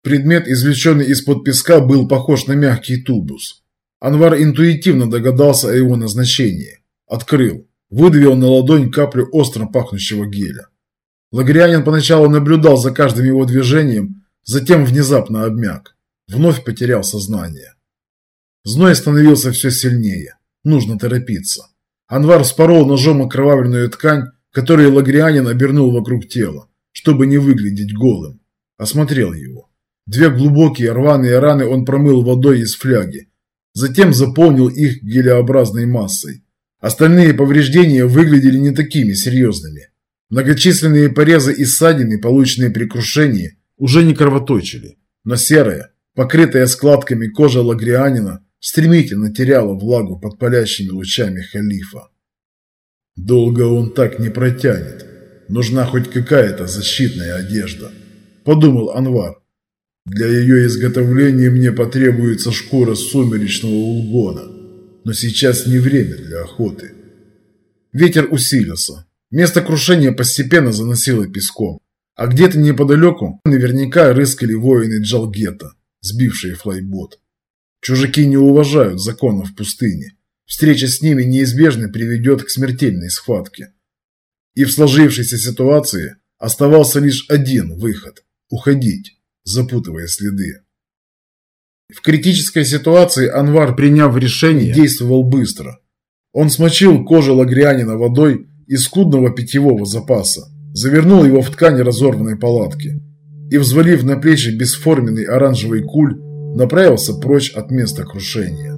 Предмет, извлеченный из-под песка, был похож на мягкий тубус. Анвар интуитивно догадался о его назначении. Открыл. Выдавил на ладонь каплю остро пахнущего геля. Лагрианин поначалу наблюдал за каждым его движением, затем внезапно обмяк. Вновь потерял сознание. Зной становился все сильнее. Нужно торопиться. Анвар вспорол ножом окровавленную ткань, которую Лагрианин обернул вокруг тела, чтобы не выглядеть голым. Осмотрел его. 2 глубокие рваные раны он промыл водой из фляги. Затем заполнил их гелеобразной массой. Остальные повреждения выглядели не такими серьезными. Многочисленные порезы и ссадины, полученные при крушении, уже не кровоточили. Но серая, покрытая складками кожа Лагрианина, стремительно теряла влагу под палящими лучами халифа. «Долго он так не протянет. Нужна хоть какая-то защитная одежда», – подумал Анвар. «Для ее изготовления мне потребуется шкура сумеречного улгона, но сейчас не время для охоты». Ветер усилился. Место крушения постепенно заносило песком, а где-то неподалеку наверняка рыскали воины Джалгета, сбившие флайбот. Чужаки не уважают законов пустыни. Встреча с ними неизбежно приведет к смертельной схватке. И в сложившейся ситуации оставался лишь один выход – уходить, запутывая следы. В критической ситуации Анвар, приняв решение, действовал быстро. Он смочил кожу Лагрианина водой из скудного питьевого запаса, завернул его в ткань разорванной палатки и, взвалив на плечи бесформенный оранжевый куль, направился прочь от места крушения.